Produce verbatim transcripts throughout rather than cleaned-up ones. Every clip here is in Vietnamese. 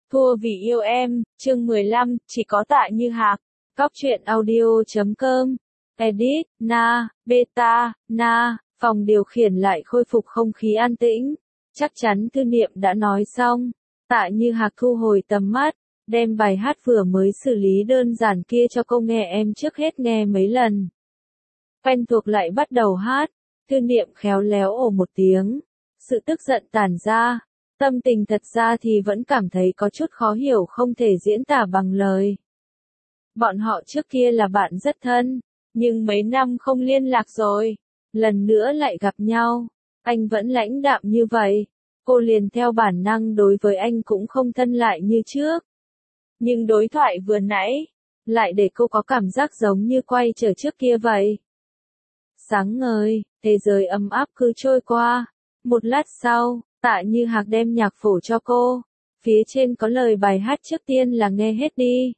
Thua vì yêu em, chương mười lăm, chỉ có Tạ Như Hạc. Cóc truyện audio chấm com. Edit, Na, Beta, Na, phòng điều khiển lại khôi phục không khí an tĩnh. Chắc chắn Thư Niệm đã nói xong. Tạ Như Hạc thu hồi tầm mắt, đem bài hát vừa mới xử lý đơn giản kia cho cô nghe em trước hết nghe mấy lần. Quen thuộc lại bắt đầu hát. Thư Niệm khéo léo ồ một tiếng. Sự tức giận tản ra. Tâm tình thật ra thì vẫn cảm thấy có chút khó hiểu không thể diễn tả bằng lời. Bọn họ trước kia là bạn rất thân, nhưng mấy năm không liên lạc rồi, lần nữa lại gặp nhau, anh vẫn lãnh đạm như vậy, cô liền theo bản năng đối với anh cũng không thân lại như trước. Nhưng đối thoại vừa nãy, lại để cô có cảm giác giống như quay trở trước kia vậy. Sáng ngời, thế giới ấm áp cứ trôi qua, một lát sau, Tạ Như Hạc đem nhạc phổ cho cô, phía trên có lời bài hát trước tiên là nghe hết đi.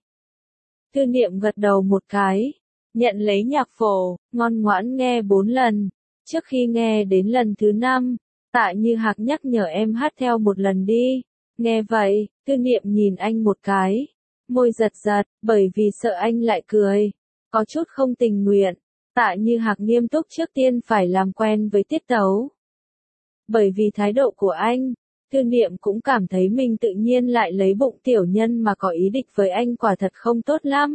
Thư Niệm gật đầu một cái, nhận lấy nhạc phổ, ngoan ngoãn nghe bốn lần, trước khi nghe đến lần thứ năm, Tạ Như Hạc nhắc nhở em hát theo một lần đi. Nghe vậy, Thư Niệm nhìn anh một cái, môi giật giật, bởi vì sợ anh lại cười, có chút không tình nguyện. Tạ Như Hạc nghiêm túc trước tiên phải làm quen với tiết tấu. Bởi vì thái độ của anh, Thư Niệm cũng cảm thấy mình tự nhiên lại lấy bụng tiểu nhân mà có ý địch với anh quả thật không tốt lắm.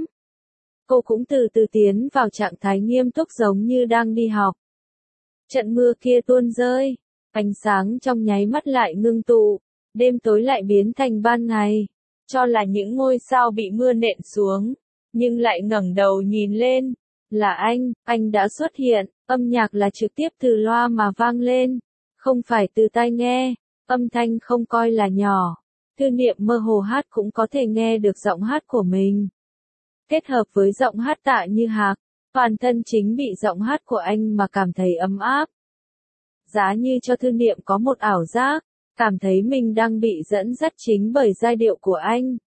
Cô cũng từ từ tiến vào trạng thái nghiêm túc giống như đang đi học. Trận mưa kia tuôn rơi, ánh sáng trong nháy mắt lại ngưng tụ, đêm tối lại biến thành ban ngày, cho là những ngôi sao bị mưa nện xuống, nhưng lại ngẩng đầu nhìn lên, là anh, anh đã xuất hiện, âm nhạc là trực tiếp từ loa mà vang lên. Không phải từ tai nghe, âm thanh không coi là nhỏ. Thư Niệm mơ hồ hát cũng có thể nghe được giọng hát của mình. Kết hợp với giọng hát Tạ Như Hạc, toàn thân chính bị giọng hát của anh mà cảm thấy ấm áp. Giá như cho Thư Niệm có một ảo giác, cảm thấy mình đang bị dẫn dắt chính bởi giai điệu của anh.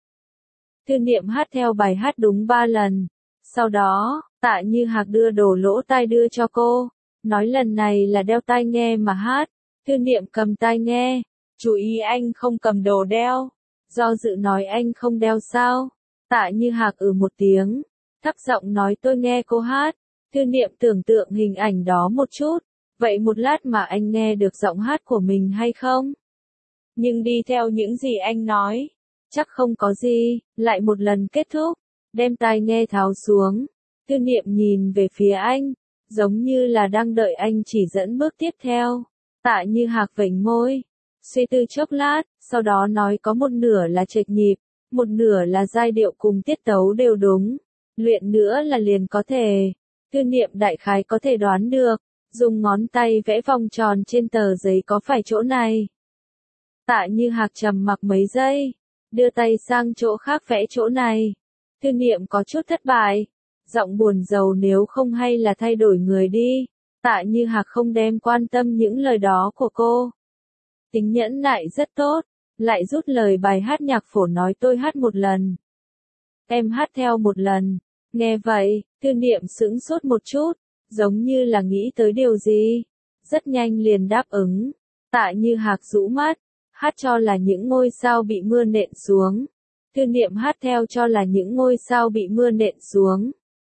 Thư Niệm hát theo bài hát đúng ba lần. Sau đó, Tạ Như Hạc đưa đồ lỗ tai đưa cho cô, nói lần này là đeo tai nghe mà hát. Thư Niệm cầm tai nghe, chú ý anh không cầm đồ đeo, do dự nói anh không đeo sao. Tạ Như Hạc ừ một tiếng, thấp giọng nói tôi nghe cô hát. Thư Niệm tưởng tượng hình ảnh đó một chút, vậy một lát mà anh nghe được giọng hát của mình hay không? Nhưng đi theo những gì anh nói, chắc không có gì, lại một lần kết thúc, đem tai nghe tháo xuống. Thư Niệm nhìn về phía anh, giống như là đang đợi anh chỉ dẫn bước tiếp theo. Tạ Như Hạc vểnh môi, suy tư chốc lát, sau đó nói có một nửa là trệch nhịp, một nửa là giai điệu cùng tiết tấu đều đúng, luyện nữa là liền có thể. Thư Niệm đại khái có thể đoán được, dùng ngón tay vẽ vòng tròn trên tờ giấy có phải chỗ này. Tạ Như Hạc trầm mặc mấy giây, đưa tay sang chỗ khác vẽ chỗ này. Thư Niệm có chút thất bại, giọng buồn rầu nếu không hay là thay đổi người đi. Tạ Như Hạc không đem quan tâm những lời đó của cô. Tính nhẫn nại rất tốt, lại rút lời bài hát nhạc phổ nói tôi hát một lần. Em hát theo một lần. Nghe vậy, Thư Niệm sững sốt một chút, giống như là nghĩ tới điều gì. Rất nhanh liền đáp ứng. Tạ Như Hạc rũ mắt, hát cho là những ngôi sao bị mưa nện xuống. Thư Niệm hát theo cho là những ngôi sao bị mưa nện xuống.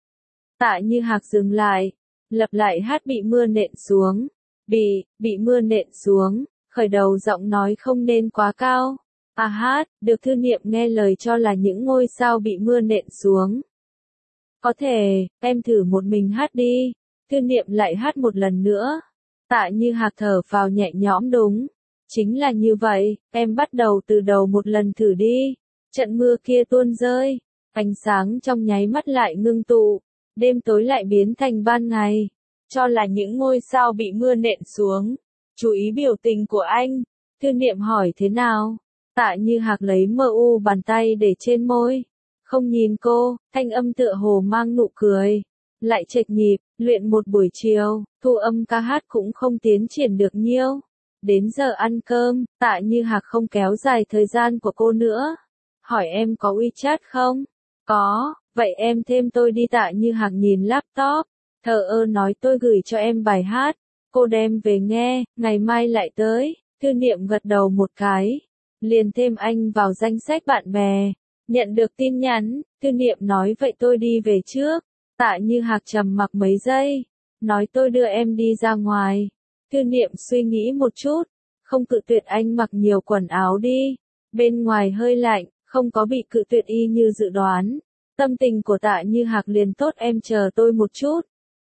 Tạ Như Hạc dừng lại. Lặp lại hát bị mưa nện xuống. Bị, bị mưa nện xuống, khởi đầu giọng nói không nên quá cao. À hát, được Thư Niệm nghe lời cho là những ngôi sao bị mưa nện xuống. Có thể, em thử một mình hát đi. Thư Niệm lại hát một lần nữa. Tạ Như Hạc thở phào nhẹ nhõm đúng. Chính là như vậy, em bắt đầu từ đầu một lần thử đi. Trận mưa kia tuôn rơi, ánh sáng trong nháy mắt lại ngưng tụ. Đêm tối lại biến thành ban ngày, cho là những ngôi sao bị mưa nện xuống. Chú ý biểu tình của anh. Thư Niệm hỏi thế nào? Tạ Như Hạc lấy mờ u bàn tay để trên môi. Không nhìn cô, thanh âm tựa hồ mang nụ cười. Lại chệch nhịp, luyện một buổi chiều, thu âm ca hát cũng không tiến triển được nhiêu. Đến giờ ăn cơm, Tạ Như Hạc không kéo dài thời gian của cô nữa. Hỏi em có WeChat không? Có. Vậy em thêm tôi đi. Tạ Như Hạc nhìn laptop, thờ ơ nói tôi gửi cho em bài hát, cô đem về nghe, ngày mai lại tới. Thư Niệm gật đầu một cái, liền thêm anh vào danh sách bạn bè. Nhận được tin nhắn, Thư Niệm nói vậy tôi đi về trước. Tạ Như Hạc trầm mặc mấy giây, nói tôi đưa em đi ra ngoài. Thư Niệm suy nghĩ một chút, không cự tuyệt anh mặc nhiều quần áo đi. Bên ngoài hơi lạnh, không có bị cự tuyệt y như dự đoán. Tâm tình của Tạ Như Hạc liền tốt, em chờ tôi một chút.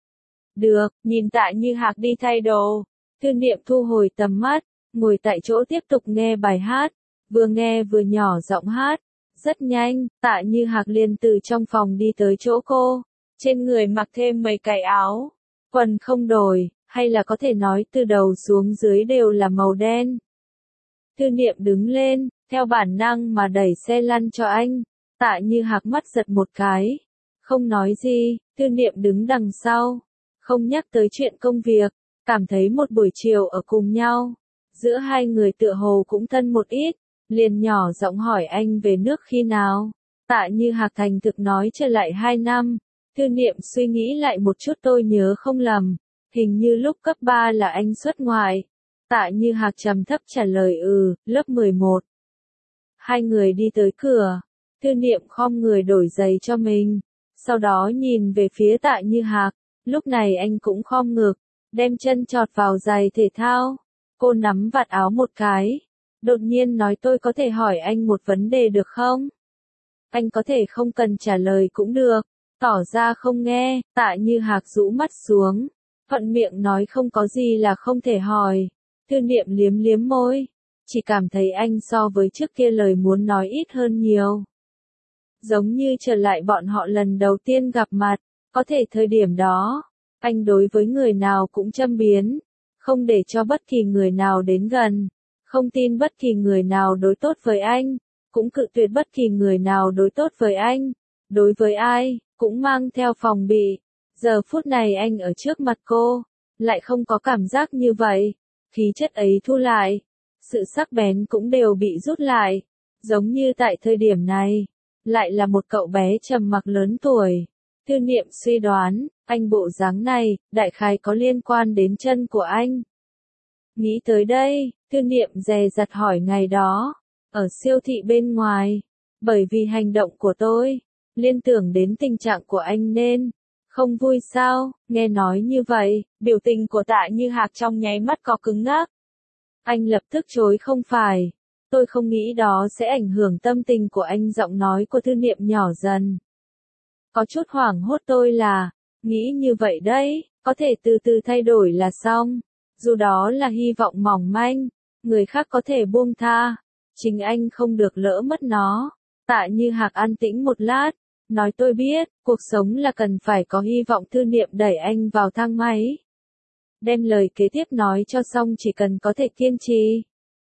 Được, nhìn Tạ Như Hạc đi thay đồ. Thư Niệm thu hồi tầm mắt, ngồi tại chỗ tiếp tục nghe bài hát. Vừa nghe vừa nhỏ giọng hát. Rất nhanh, Tạ Như Hạc liền từ trong phòng đi tới chỗ cô. Trên người mặc thêm mấy cái áo. Quần không đổi, hay là có thể nói từ đầu xuống dưới đều là màu đen. Thư Niệm đứng lên, theo bản năng mà đẩy xe lăn cho anh. Tạ Như Hạc mắt giật một cái. Không nói gì, Thư Niệm đứng đằng sau. Không nhắc tới chuyện công việc. Cảm thấy một buổi chiều ở cùng nhau. Giữa hai người tựa hồ cũng thân một ít. Liền nhỏ giọng hỏi anh về nước khi nào. Tạ Như Hạc thành thực nói trở lại hai năm. Thư Niệm suy nghĩ lại một chút, tôi nhớ không lầm. Hình như lúc cấp ba là anh xuất ngoại. Tạ Như Hạc trầm thấp trả lời ừ, lớp mười một. Hai người đi tới cửa. Thư Niệm khom người đổi giày cho mình. Sau đó nhìn về phía Tạ Như Hạc. Lúc này anh cũng khom ngực. Đem chân chọt vào giày thể thao. Cô nắm vạt áo một cái. Đột nhiên nói tôi có thể hỏi anh một vấn đề được không? Anh có thể không cần trả lời cũng được. Tỏ ra không nghe, Tạ Như Hạc rũ mắt xuống. Thuận miệng nói không có gì là không thể hỏi. Thư Niệm liếm liếm môi. Chỉ cảm thấy anh so với trước kia lời muốn nói ít hơn nhiều. Giống như trở lại bọn họ lần đầu tiên gặp mặt. Có thể thời điểm đó, anh đối với người nào cũng châm biếm. Không để cho bất kỳ người nào đến gần. Không tin bất kỳ người nào đối tốt với anh. Cũng cự tuyệt bất kỳ người nào đối tốt với anh. Đối với ai, cũng mang theo phòng bị. Giờ phút này anh ở trước mặt cô, lại không có cảm giác như vậy. Khí chất ấy thu lại, sự sắc bén cũng đều bị rút lại. Giống như tại thời điểm này, lại là một cậu bé trầm mặc lớn tuổi. Thư Niệm suy đoán, anh bộ dáng này, đại khái có liên quan đến chân của anh. Nghĩ tới đây, Thư Niệm dè dặt hỏi ngày đó, ở siêu thị bên ngoài, bởi vì hành động của tôi, liên tưởng đến tình trạng của anh nên, không vui sao, nghe nói như vậy, biểu tình của Tạ Như Hạc trong nháy mắt có cứng ngắc. Anh lập tức chối không phải, tôi không nghĩ đó sẽ ảnh hưởng tâm tình của anh, giọng nói của Thư Niệm nhỏ dần. Có chút hoảng hốt, tôi là, nghĩ như vậy đấy, có thể từ từ thay đổi là xong. Dù đó là hy vọng mỏng manh, người khác có thể buông tha, chính anh không được lỡ mất nó. Tạ Như Hạc an tĩnh một lát, nói tôi biết, cuộc sống là cần phải có hy vọng. Thư Niệm đẩy anh vào thang máy. Đem lời kế tiếp nói cho xong, chỉ cần có thể kiên trì.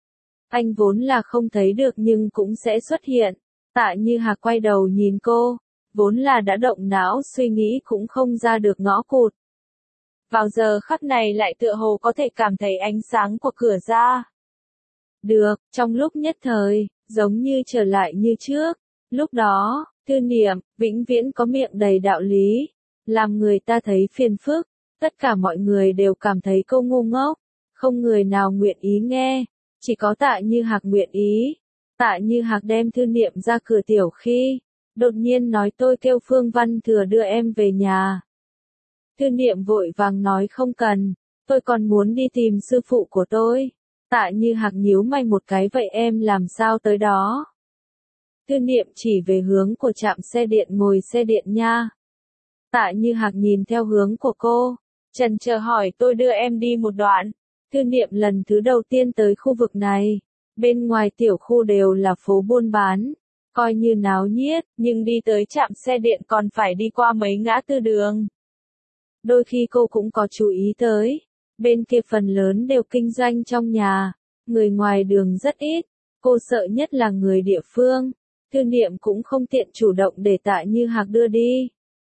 Anh vốn là không thấy được nhưng cũng sẽ xuất hiện. Tạ Như Hạc quay đầu nhìn cô, vốn là đã động não suy nghĩ cũng không ra được ngõ cụt. Vào giờ khắc này lại tựa hồ có thể cảm thấy ánh sáng của cửa ra. Được, trong lúc nhất thời, giống như trở lại như trước. Lúc đó, Thư Niệm, vĩnh viễn có miệng đầy đạo lý, làm người ta thấy phiền phức. Tất cả mọi người đều cảm thấy cô ngu ngốc, không người nào nguyện ý nghe, chỉ có Tạ Như Hạc nguyện ý. Tạ Như Hạc đem Thư Niệm ra cửa tiểu khi, đột nhiên nói tôi kêu Phương Văn Thừa đưa em về nhà. Thư Niệm vội vàng nói không cần, tôi còn muốn đi tìm sư phụ của tôi. Tạ Như Hạc nhíu mày một cái, vậy em làm sao tới đó? Thư Niệm chỉ về hướng của trạm xe điện, ngồi xe điện nha. Tạ Như Hạc nhìn theo hướng của cô, chần chờ hỏi tôi đưa em đi một đoạn. Thư Niệm lần thứ đầu tiên tới khu vực này, bên ngoài tiểu khu đều là phố buôn bán, coi như náo nhiệt, nhưng đi tới trạm xe điện còn phải đi qua mấy ngã tư đường. Đôi khi cô cũng có chú ý tới, bên kia phần lớn đều kinh doanh trong nhà, người ngoài đường rất ít, cô sợ nhất là người địa phương. Thư Niệm cũng không tiện chủ động để Tạ Như Hạc đưa đi.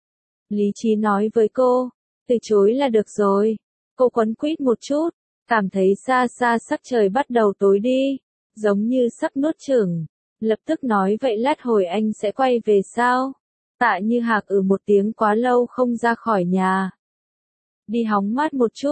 Lý trí nói với cô, từ chối là được rồi. Cô quấn quýt một chút, cảm thấy xa xa sắc trời bắt đầu tối đi, giống như sắp nuốt chửng. Lập tức nói vậy lát hồi anh sẽ quay về sao? Tạ Như Hạc ừ một tiếng, quá lâu không ra khỏi nhà. Đi hóng mát một chút,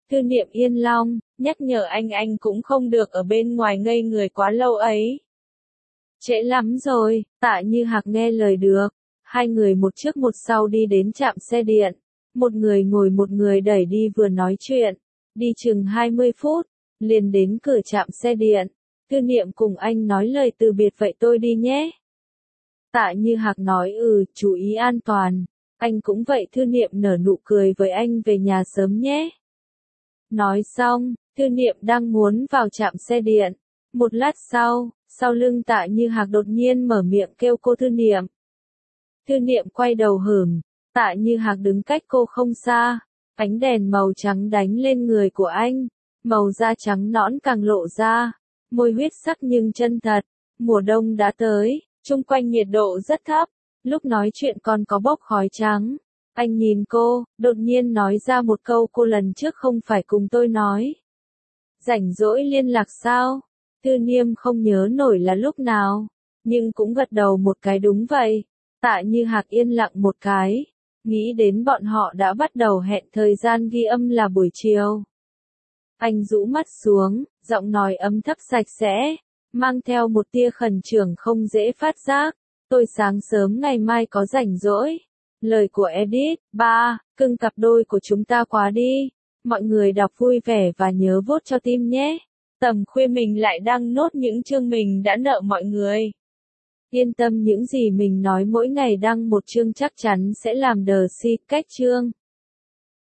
Thư niệm Yên Long, nhắc nhở anh anh cũng không được ở bên ngoài ngây người quá lâu ấy. Trễ lắm rồi, Tạ Như Hạc nghe lời được. Hai người một trước một sau đi đến trạm xe điện. Một người ngồi một người đẩy đi vừa nói chuyện. Đi chừng hai mươi phút, liền đến cửa trạm xe điện. Thư niệm cùng anh nói lời từ biệt vậy tôi đi nhé. Tạ Như Hạc nói ừ, chú ý an toàn. Anh cũng vậy. Thư niệm nở nụ cười với anh về nhà sớm nhé. Nói xong, Thư niệm đang muốn vào trạm xe điện. Một lát sau, sau lưng Tạ Như Hạc đột nhiên mở miệng kêu cô Thư niệm. Thư niệm quay đầu hửng, Tạ Như Hạc đứng cách cô không xa. Ánh đèn màu trắng đánh lên người của anh. Màu da trắng nõn càng lộ ra. Môi huyết sắc nhưng chân thật. Mùa đông đã tới, chung quanh nhiệt độ rất thấp. Lúc nói chuyện còn có bốc khói trắng. Anh nhìn cô, đột nhiên nói ra một câu cô lần trước không phải cùng tôi nói. Rảnh rỗi liên lạc sao? Thư niệm không nhớ nổi là lúc nào, nhưng cũng gật đầu một cái đúng vậy. Tạ Như Hạc yên lặng một cái, nghĩ đến bọn họ đã bắt đầu hẹn thời gian ghi âm là buổi chiều. Anh rũ mắt xuống, giọng nói ấm thấp sạch sẽ, mang theo một tia khẩn trương không dễ phát giác. Tôi sáng sớm ngày mai có rảnh rỗi. Lời của Edit, ba, cưng cặp đôi của chúng ta quá đi. Mọi người đọc vui vẻ và nhớ vote cho team nhé. Tầm khuya mình lại đăng nốt những chương mình đã nợ mọi người. Yên tâm, những gì mình nói mỗi ngày đăng một chương chắc chắn sẽ làm đờ si cách chương.